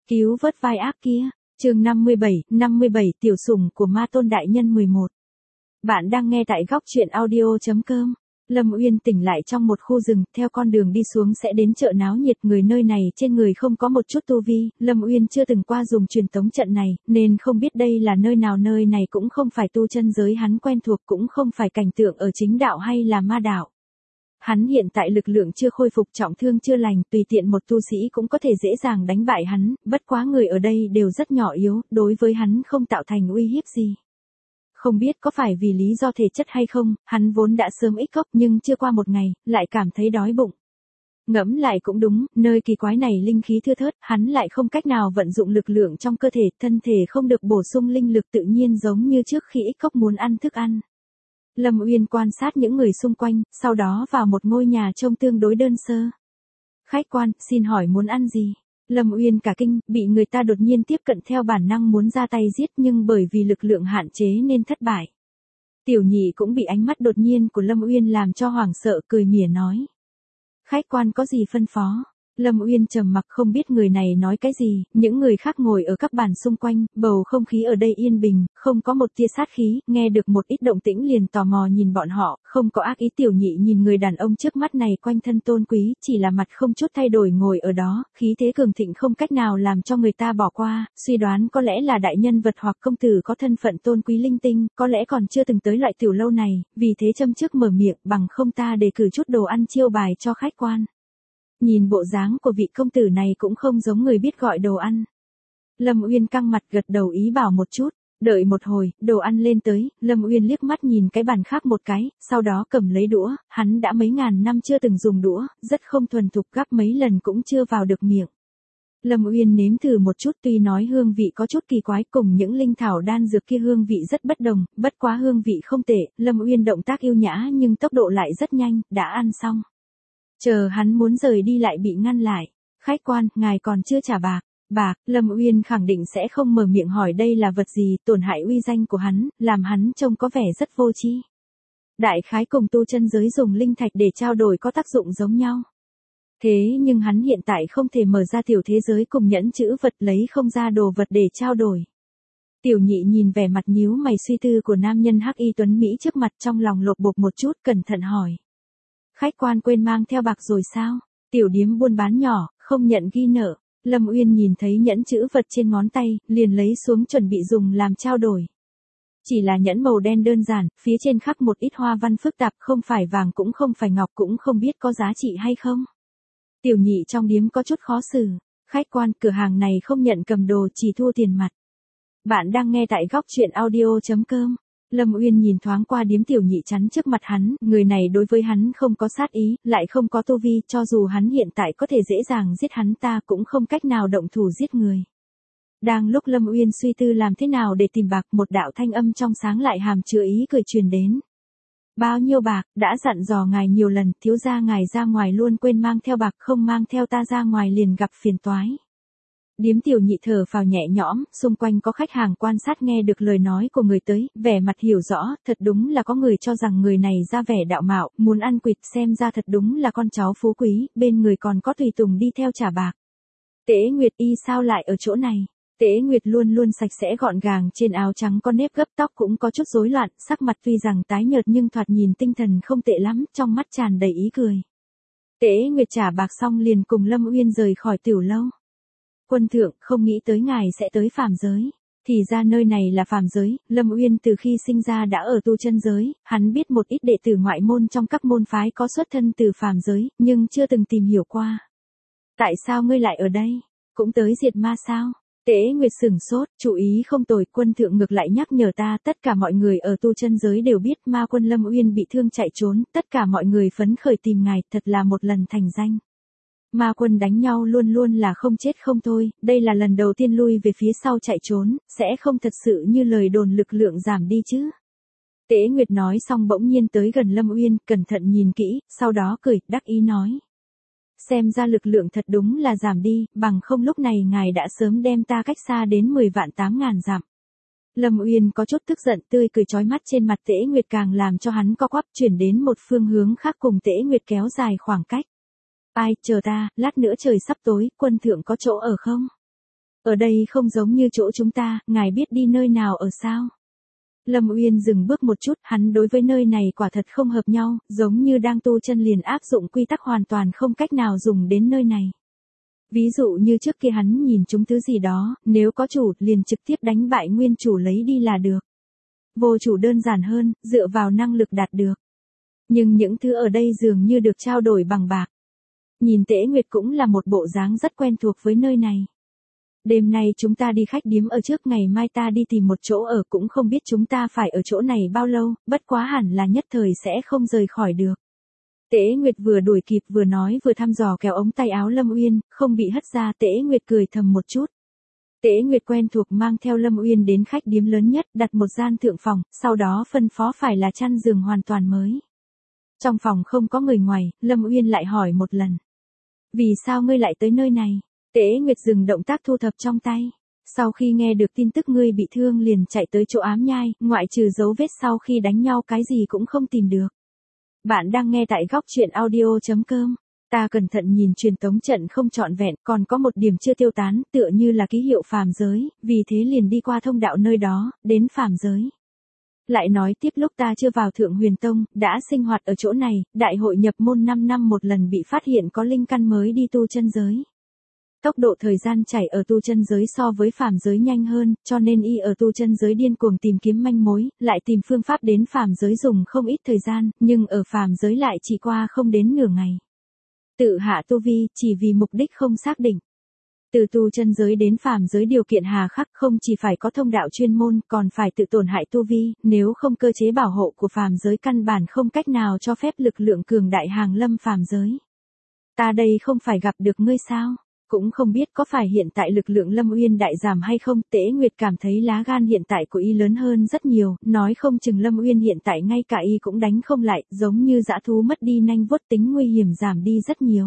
Cứu vớt vai ác kia. Chương 57 tiểu sủng của Ma Tôn đại nhân 11. Bạn đang nghe tại góc truyện audio.com. Lâm Uyên tỉnh lại trong một khu rừng, theo con đường đi xuống sẽ đến chợ náo nhiệt, người nơi này trên người không có một chút tu vi, Lâm Uyên chưa từng qua dùng truyền tống trận này, nên không biết đây là nơi nào, nơi này cũng không phải tu chân giới hắn quen thuộc, cũng không phải cảnh tượng ở chính đạo hay là ma đạo. Hắn hiện tại lực lượng chưa khôi phục, trọng thương chưa lành, tùy tiện một tu sĩ cũng có thể dễ dàng đánh bại hắn, bất quá người ở đây đều rất nhỏ yếu, đối với hắn không tạo thành uy hiếp gì. Không biết có phải vì lý do thể chất hay không, hắn vốn đã sớm ít cốc nhưng chưa qua một ngày, lại cảm thấy đói bụng. Ngẫm lại cũng đúng, nơi kỳ quái này linh khí thưa thớt, hắn lại không cách nào vận dụng lực lượng trong cơ thể, thân thể không được bổ sung linh lực tự nhiên giống như trước khi ít cốc muốn ăn thức ăn. Lâm Uyên quan sát những người xung quanh, sau đó vào một ngôi nhà trông tương đối đơn sơ. Khách quan, xin hỏi muốn ăn gì? Lâm Uyên cả kinh, bị người ta đột nhiên tiếp cận theo bản năng muốn ra tay giết nhưng bởi vì lực lượng hạn chế nên thất bại. Tiểu nhị cũng bị ánh mắt đột nhiên của Lâm Uyên làm cho hoảng sợ, cười mỉa nói. Khách quan có gì phân phó? Lâm Uyên trầm mặc không biết người này nói cái gì, những người khác ngồi ở các bàn xung quanh, bầu không khí ở đây yên bình, không có một tia sát khí, nghe được một ít động tĩnh liền tò mò nhìn bọn họ, không có ác ý. Tiểu nhị nhìn người đàn ông trước mắt này quanh thân tôn quý, chỉ là mặt không chút thay đổi ngồi ở đó, khí thế cường thịnh không cách nào làm cho người ta bỏ qua, suy đoán có lẽ là đại nhân vật hoặc công tử có thân phận tôn quý linh tinh, có lẽ còn chưa từng tới loại tiểu lâu này, vì thế châm trước mở miệng, bằng không ta đề cử chút đồ ăn chiêu bài cho khách quan. Nhìn bộ dáng của vị công tử này cũng không giống người biết gọi đồ ăn. Lâm Uyên căng mặt gật đầu ý bảo một chút, đợi một hồi, đồ ăn lên tới, Lâm Uyên liếc mắt nhìn cái bàn khác một cái, sau đó cầm lấy đũa, hắn đã mấy ngàn năm chưa từng dùng đũa, rất không thuần thục, gắp mấy lần cũng chưa vào được miệng. Lâm Uyên nếm thử một chút, tuy nói hương vị có chút kỳ quái, cùng những linh thảo đan dược kia hương vị rất bất đồng, bất quá hương vị không tệ, Lâm Uyên động tác yêu nhã nhưng tốc độ lại rất nhanh, đã ăn xong. Chờ hắn muốn rời đi lại bị ngăn lại. Khách quan, ngài còn chưa trả bạc. Bạc, Lâm Uyên khẳng định sẽ không mở miệng hỏi đây là vật gì, tổn hại uy danh của hắn, làm hắn trông có vẻ rất vô tri. Đại khái cùng tu chân giới dùng linh thạch để trao đổi có tác dụng giống nhau. Thế nhưng hắn hiện tại không thể mở ra tiểu thế giới cùng nhẫn chữ vật, lấy không ra đồ vật để trao đổi. Tiểu nhị nhìn vẻ mặt nhíu mày suy tư của nam nhân hắc y tuấn Mỹ trước mặt, trong lòng lột bột một chút, cẩn thận hỏi. Khách quan quên mang theo bạc rồi sao? Tiểu điếm buôn bán nhỏ, không nhận ghi nợ. Lâm Uyên nhìn thấy nhẫn chữ vật trên ngón tay, liền lấy xuống chuẩn bị dùng làm trao đổi. Chỉ là nhẫn màu đen đơn giản, phía trên khắc một ít hoa văn phức tạp, không phải vàng cũng không phải ngọc, cũng không biết có giá trị hay không. Tiểu nhị trong điếm có chút khó xử. Khách quan, cửa hàng này không nhận cầm đồ, chỉ thu tiền mặt. Bạn đang nghe tại góc truyện audio.com. Lâm Uyên nhìn thoáng qua điếm tiểu nhị chắn trước mặt hắn, người này đối với hắn không có sát ý, lại không có tu vi, cho dù hắn hiện tại có thể dễ dàng giết hắn ta cũng không cách nào động thủ giết người. Đang lúc Lâm Uyên suy tư làm thế nào để tìm bạc, một đạo thanh âm trong sáng lại hàm chứa ý cười truyền đến. Bao nhiêu bạc, đã dặn dò ngài nhiều lần, thiếu gia ngài ra ngoài luôn quên mang theo bạc, không mang theo ta ra ngoài liền gặp phiền toái. Điếm tiểu nhị thở phào nhẹ nhõm, xung quanh có khách hàng quan sát nghe được lời nói của người tới, vẻ mặt hiểu rõ, thật đúng là có người cho rằng người này ra vẻ đạo mạo, muốn ăn quỵt, xem ra thật đúng là con cháu phú quý, bên người còn có tùy tùng đi theo trả bạc. Tế Nguyệt y sao lại ở chỗ này? Tế Nguyệt luôn luôn sạch sẽ gọn gàng, trên áo trắng có nếp gấp, tóc cũng có chút rối loạn, sắc mặt tuy rằng tái nhợt nhưng thoạt nhìn tinh thần không tệ lắm, trong mắt tràn đầy ý cười. Tế Nguyệt trả bạc xong liền cùng Lâm Uyên rời khỏi tiểu lâu. Quân thượng, không nghĩ tới ngài sẽ tới phàm giới. Thì ra nơi này là phàm giới, Lâm Uyên từ khi sinh ra đã ở tu chân giới, hắn biết một ít đệ tử ngoại môn trong các môn phái có xuất thân từ phàm giới, nhưng chưa từng tìm hiểu qua. Tại sao ngươi lại ở đây? Cũng tới diệt ma sao? Tế Nguyệt sửng sốt, chú ý không tồi, quân thượng ngược lại nhắc nhở ta, tất cả mọi người ở tu chân giới đều biết ma quân Lâm Uyên bị thương chạy trốn, tất cả mọi người phấn khởi tìm ngài, thật là một lần thành danh. Ma quân đánh nhau luôn luôn là không chết không thôi, đây là lần đầu tiên lui về phía sau chạy trốn, sẽ không thật sự như lời đồn lực lượng giảm đi chứ. Tế Nguyệt nói xong bỗng nhiên tới gần Lâm Uyên, cẩn thận nhìn kỹ, sau đó cười, đắc ý nói. Xem ra lực lượng thật đúng là giảm đi, bằng không lúc này ngài đã sớm đem ta cách xa đến 10 vạn 8.000 dặm. Lâm Uyên có chút tức giận, tươi cười chói mắt trên mặt Tế Nguyệt càng làm cho hắn co quắp, chuyển đến một phương hướng khác cùng Tế Nguyệt kéo dài khoảng cách. Ai, chờ ta, lát nữa trời sắp tối, quân thượng có chỗ ở không? Ở đây không giống như chỗ chúng ta, ngài biết đi nơi nào ở sao? Lâm Uyên dừng bước một chút, hắn đối với nơi này quả thật không hợp nhau, giống như đang tu chân liền áp dụng quy tắc hoàn toàn không cách nào dùng đến nơi này. Ví dụ như trước kia hắn nhìn chúng thứ gì đó, nếu có chủ, liền trực tiếp đánh bại nguyên chủ lấy đi là được. Vô chủ đơn giản hơn, dựa vào năng lực đạt được. Nhưng những thứ ở đây dường như được trao đổi bằng bạc. Nhìn Tế Nguyệt cũng là một bộ dáng rất quen thuộc với nơi này. Đêm nay chúng ta đi khách điếm ở trước, ngày mai ta đi tìm một chỗ ở, cũng không biết chúng ta phải ở chỗ này bao lâu, bất quá hẳn là nhất thời sẽ không rời khỏi được. Tế Nguyệt vừa đuổi kịp vừa nói vừa thăm dò kéo ống tay áo Lâm Uyên, không bị hất ra. Tế Nguyệt cười thầm một chút. Tế Nguyệt quen thuộc mang theo Lâm Uyên đến khách điếm lớn nhất, đặt một gian thượng phòng, sau đó phân phó phải là chăn giường hoàn toàn mới. Trong phòng không có người ngoài, Lâm Uyên lại hỏi một lần. Vì sao ngươi lại tới nơi này? Tế Nguyệt dừng động tác thu thập trong tay. Sau khi nghe được tin tức ngươi bị thương liền chạy tới chỗ ám nhai, ngoại trừ dấu vết sau khi đánh nhau cái gì cũng không tìm được. Bạn đang nghe tại góc truyện audio.com. Ta cẩn thận nhìn truyền tống trận không trọn vẹn, còn có một điểm chưa tiêu tán, tựa như là ký hiệu phàm giới, vì thế liền đi qua thông đạo nơi đó, đến phàm giới. Lại nói tiếp lúc ta chưa vào Thượng Huyền Tông, đã sinh hoạt ở chỗ này, đại hội nhập môn 5 năm một lần bị phát hiện có linh căn mới đi tu chân giới. Tốc độ thời gian chảy ở tu chân giới so với phàm giới nhanh hơn, cho nên y ở tu chân giới điên cuồng tìm kiếm manh mối, lại tìm phương pháp đến phàm giới dùng không ít thời gian, nhưng ở phàm giới lại chỉ qua không đến nửa ngày. Tự hạ tu vi, chỉ vì mục đích không xác định. Từ tu chân giới đến phàm giới điều kiện hà khắc, không chỉ phải có thông đạo chuyên môn, còn phải tự tổn hại tu vi, nếu không cơ chế bảo hộ của phàm giới căn bản không cách nào cho phép lực lượng cường đại hàng lâm phàm giới. Ta đây không phải gặp được ngươi sao? Cũng không biết có phải hiện tại lực lượng Lâm Uyên đại giảm hay không. Tế Nguyệt cảm thấy lá gan hiện tại của y lớn hơn rất nhiều, nói không chừng Lâm Uyên hiện tại ngay cả y cũng đánh không lại, giống như dã thú mất đi nanh vuốt, tính nguy hiểm giảm đi rất nhiều.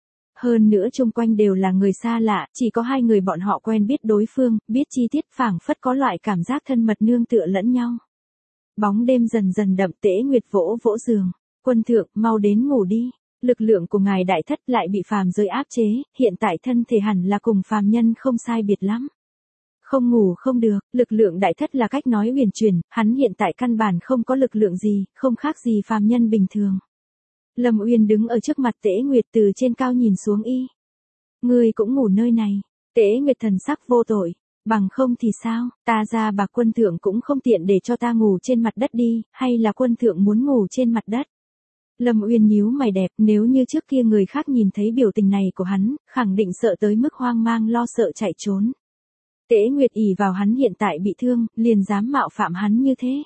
Hơn nữa chung quanh đều là người xa lạ, chỉ có hai người bọn họ quen biết đối phương, biết chi tiết, phảng phất có loại cảm giác thân mật nương tựa lẫn nhau. Bóng đêm dần dần đậm. Tế Nguyệt vỗ vỗ giường. Quân thượng, mau đến ngủ đi. Lực lượng của ngài đại thất lại bị phàm giới áp chế, hiện tại thân thể hẳn là cùng phàm nhân không sai biệt lắm. Không ngủ không được, lực lượng đại thất là cách nói huyền chuyển, hắn hiện tại căn bản không có lực lượng gì, không khác gì phàm nhân bình thường. Lâm Uyên đứng ở trước mặt Tế Nguyệt từ trên cao nhìn xuống y. Ngươi cũng ngủ nơi này. Tế Nguyệt thần sắc vô tội. Bằng không thì sao, ta ra bà quân thượng cũng không tiện để cho ta ngủ trên mặt đất đi, hay là quân thượng muốn ngủ trên mặt đất? Lâm Uyên nhíu mày đẹp, nếu như trước kia người khác nhìn thấy biểu tình này của hắn, khẳng định sợ tới mức hoang mang lo sợ chạy trốn. Tế Nguyệt ỷ vào hắn hiện tại bị thương, liền dám mạo phạm hắn như thế.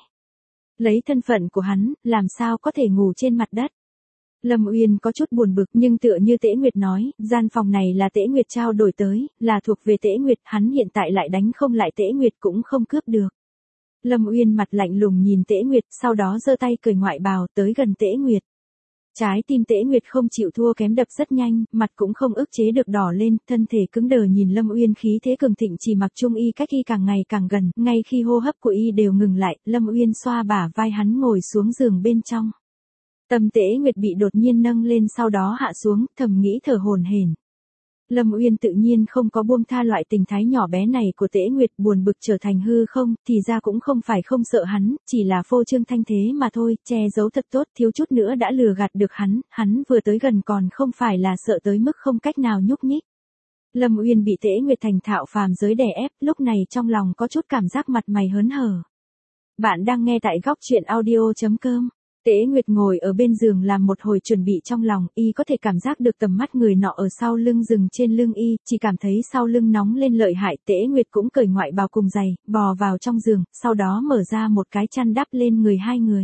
Lấy thân phận của hắn, làm sao có thể ngủ trên mặt đất? Lâm Uyên có chút buồn bực, nhưng tựa như Tế Nguyệt nói, gian phòng này là Tế Nguyệt trao đổi tới, là thuộc về Tế Nguyệt, hắn hiện tại lại đánh không lại Tế Nguyệt cũng không cướp được. Lâm Uyên mặt lạnh lùng nhìn Tế Nguyệt, sau đó giơ tay cởi ngoại bào tới gần Tế Nguyệt. Trái tim Tế Nguyệt không chịu thua kém đập rất nhanh, mặt cũng không ức chế được đỏ lên, thân thể cứng đờ nhìn Lâm Uyên khí thế cường thịnh chỉ mặc trung y cách y càng ngày càng gần, ngay khi hô hấp của y đều ngừng lại, Lâm Uyên xoa bả vai hắn ngồi xuống giường bên trong. Tâm Tế Nguyệt bị đột nhiên nâng lên sau đó hạ xuống, thầm nghĩ thở hổn hển. Lâm Uyên tự nhiên không có buông tha loại tình thái nhỏ bé này của Tế Nguyệt, buồn bực trở thành hư không, thì ra cũng không phải không sợ hắn, chỉ là phô trương thanh thế mà thôi, che giấu thật tốt, thiếu chút nữa đã lừa gạt được hắn vừa tới gần còn không phải là sợ tới mức không cách nào nhúc nhích. Lâm Uyên bị Tế Nguyệt thành thạo phàm giới đè ép, lúc này trong lòng có chút cảm giác mặt mày hớn hở. Bạn đang nghe tại góc truyện audio.com. Tế Nguyệt ngồi ở bên giường làm một hồi chuẩn bị trong lòng, y có thể cảm giác được tầm mắt người nọ ở sau lưng dừng trên lưng y, chỉ cảm thấy sau lưng nóng lên lợi hại. Tế Nguyệt cũng cởi ngoại bào cùng giày, bò vào trong giường, sau đó mở ra một cái chăn đắp lên người hai người.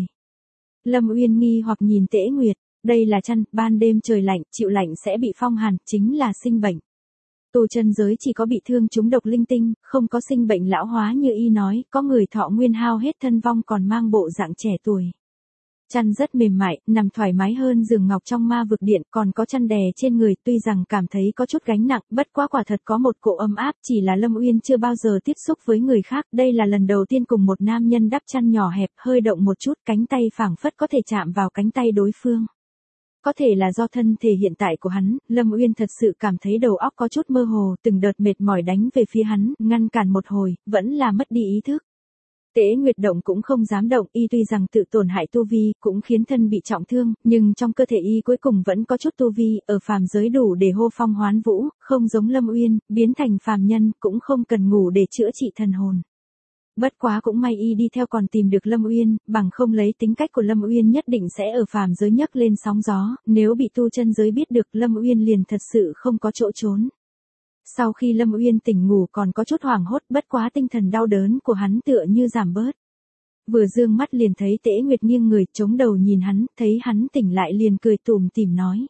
Lâm Uyên nghi hoặc nhìn Tế Nguyệt, đây là chăn, ban đêm trời lạnh, chịu lạnh sẽ bị phong hàn, chính là sinh bệnh. Tu chân giới chỉ có bị thương trúng độc linh tinh, không có sinh bệnh lão hóa như y nói, có người thọ nguyên hao hết thân vong còn mang bộ dạng trẻ tuổi. Chăn rất mềm mại, nằm thoải mái hơn giường ngọc trong ma vực điện, còn có chăn đè trên người, tuy rằng cảm thấy có chút gánh nặng, bất quá quả thật có một cỗ ấm áp, chỉ là Lâm Uyên chưa bao giờ tiếp xúc với người khác, đây là lần đầu tiên cùng một nam nhân đắp chăn nhỏ hẹp, hơi động một chút, cánh tay phảng phất có thể chạm vào cánh tay đối phương. có thể là do thân thể hiện tại của hắn, Lâm Uyên thật sự cảm thấy đầu óc có chút mơ hồ, từng đợt mệt mỏi đánh về phía hắn, ngăn cản một hồi, vẫn là mất đi ý thức. Tế Nguyệt động cũng không dám động, y tuy rằng tự tổn hại tu vi, cũng khiến thân bị trọng thương, nhưng trong cơ thể y cuối cùng vẫn có chút tu vi, ở phàm giới đủ để hô phong hoán vũ, không giống Lâm Uyên, biến thành phàm nhân, cũng không cần ngủ để chữa trị thần hồn. Bất quá cũng may y đi theo còn tìm được Lâm Uyên, bằng không lấy tính cách của Lâm Uyên nhất định sẽ ở phàm giới nhấc lên sóng gió, nếu bị tu chân giới biết được Lâm Uyên liền thật sự không có chỗ trốn. Sau khi Lâm Uyên tỉnh ngủ còn có chút hoảng hốt, bất quá tinh thần đau đớn của hắn tựa như giảm bớt. Vừa dương mắt liền thấy Tế Nguyệt nghiêng người chống đầu nhìn hắn, thấy hắn tỉnh lại liền cười tủm tỉm nói.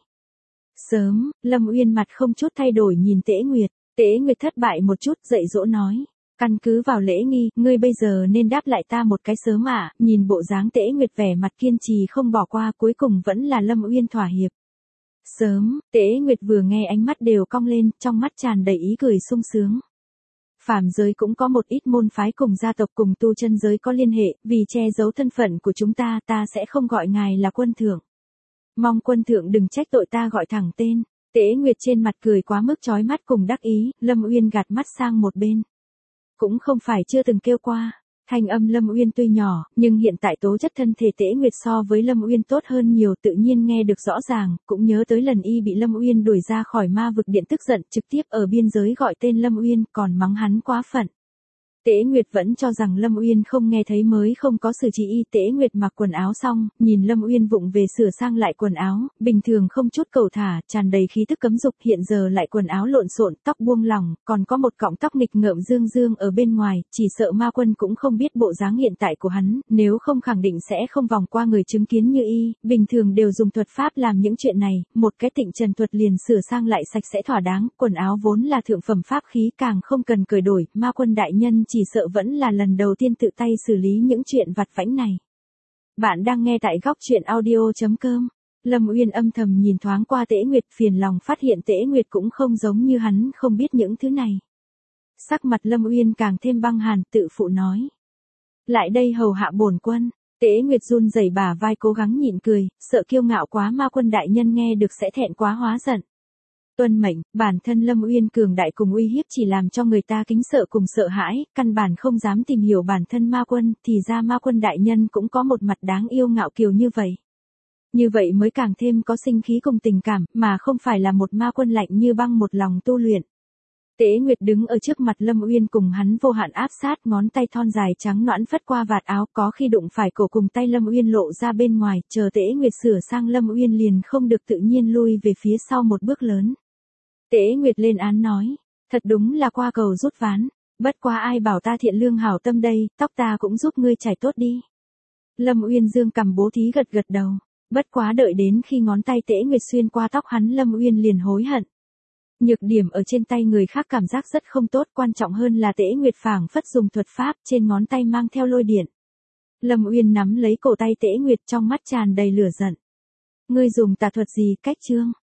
Sớm, Lâm Uyên mặt không chút thay đổi nhìn Tế Nguyệt thất bại một chút dạy dỗ nói. Căn cứ vào lễ nghi, ngươi bây giờ nên đáp lại ta một cái sớm ạ, nhìn bộ dáng Tế Nguyệt vẻ mặt kiên trì không bỏ qua cuối cùng vẫn là Lâm Uyên thỏa hiệp. Sớm, Tế Nguyệt vừa nghe ánh mắt đều cong lên, trong mắt tràn đầy ý cười sung sướng. Phàm giới cũng có một ít môn phái cùng gia tộc cùng tu chân giới có liên hệ, vì che giấu thân phận của chúng ta sẽ không gọi ngài là quân thượng. Mong quân thượng đừng trách tội ta gọi thẳng tên. Tế Nguyệt trên mặt cười quá mức chói mắt cùng đắc ý, Lâm Uyên gạt mắt sang một bên. Cũng không phải chưa từng kêu qua. Thanh âm Lâm Uyên tuy nhỏ, nhưng hiện tại tố chất thân thể Tế Nguyệt so với Lâm Uyên tốt hơn nhiều, tự nhiên nghe được rõ ràng, cũng nhớ tới lần y bị Lâm Uyên đuổi ra khỏi ma vực điện tức giận, trực tiếp ở biên giới gọi tên Lâm Uyên, còn mắng hắn quá phận. Tế Nguyệt vẫn cho rằng Lâm Uyên không nghe thấy mới không có xử trí y. Tế Nguyệt mặc quần áo xong, nhìn Lâm Uyên vụng về sửa sang lại quần áo, bình thường không chút cầu thả, tràn đầy khí tức cấm dục, hiện giờ lại quần áo lộn xộn, tóc buông lỏng, còn có một cọng tóc nghịch ngợm dương dương ở bên ngoài, chỉ sợ ma quân cũng không biết bộ dáng hiện tại của hắn, nếu không khẳng định sẽ không vòng qua người chứng kiến như y, bình thường đều dùng thuật pháp làm những chuyện này, một cái tịnh trần thuật liền sửa sang lại sạch sẽ thỏa đáng, quần áo vốn là thượng phẩm pháp khí càng không cần cởi đổi, ma quân đại nhân chỉ sợ vẫn là lần đầu tiên tự tay xử lý những chuyện vặt vãnh này. Bạn đang nghe tại góc truyện audio.com. Lâm Uyên âm thầm nhìn thoáng qua Tế Nguyệt, phiền lòng phát hiện Tế Nguyệt cũng không giống như hắn không biết những thứ này. Sắc mặt Lâm Uyên càng thêm băng hàn, tự phụ nói. Lại đây hầu hạ bổn quân. Tế Nguyệt run rẩy bả vai cố gắng nhịn cười, sợ kiêu ngạo quá ma quân đại nhân nghe được sẽ thẹn quá hóa giận. Tuân mệnh, bản thân Lâm Uyên cường đại cùng uy hiếp chỉ làm cho người ta kính sợ cùng sợ hãi, căn bản không dám tìm hiểu bản thân ma quân, thì ra ma quân đại nhân cũng có một mặt đáng yêu ngạo kiều như vậy. Như vậy mới càng thêm có sinh khí cùng tình cảm, mà không phải là một ma quân lạnh như băng một lòng tu luyện. Tế Nguyệt đứng ở trước mặt Lâm Uyên cùng hắn vô hạn áp sát, ngón tay thon dài trắng nõn phất qua vạt áo, có khi đụng phải cổ cùng tay Lâm Uyên lộ ra bên ngoài, chờ Tế Nguyệt sửa sang Lâm Uyên liền không được tự nhiên lui về phía sau một bước lớn. Tế Nguyệt lên án nói, thật đúng là qua cầu rút ván, bất quá ai bảo ta thiện lương hảo tâm đây, tóc ta cũng giúp ngươi chải tốt đi. Lâm Uyên dương cầm bố thí gật gật đầu, bất quá đợi đến khi ngón tay Tế Nguyệt xuyên qua tóc hắn Lâm Uyên liền hối hận. Nhược điểm ở trên tay người khác cảm giác rất không tốt, quan trọng hơn là Tế Nguyệt phảng phất dùng thuật pháp, trên ngón tay mang theo lôi điện. Lâm Uyên nắm lấy cổ tay Tế Nguyệt, trong mắt tràn đầy lửa giận. Ngươi dùng tà thuật gì, cách chương?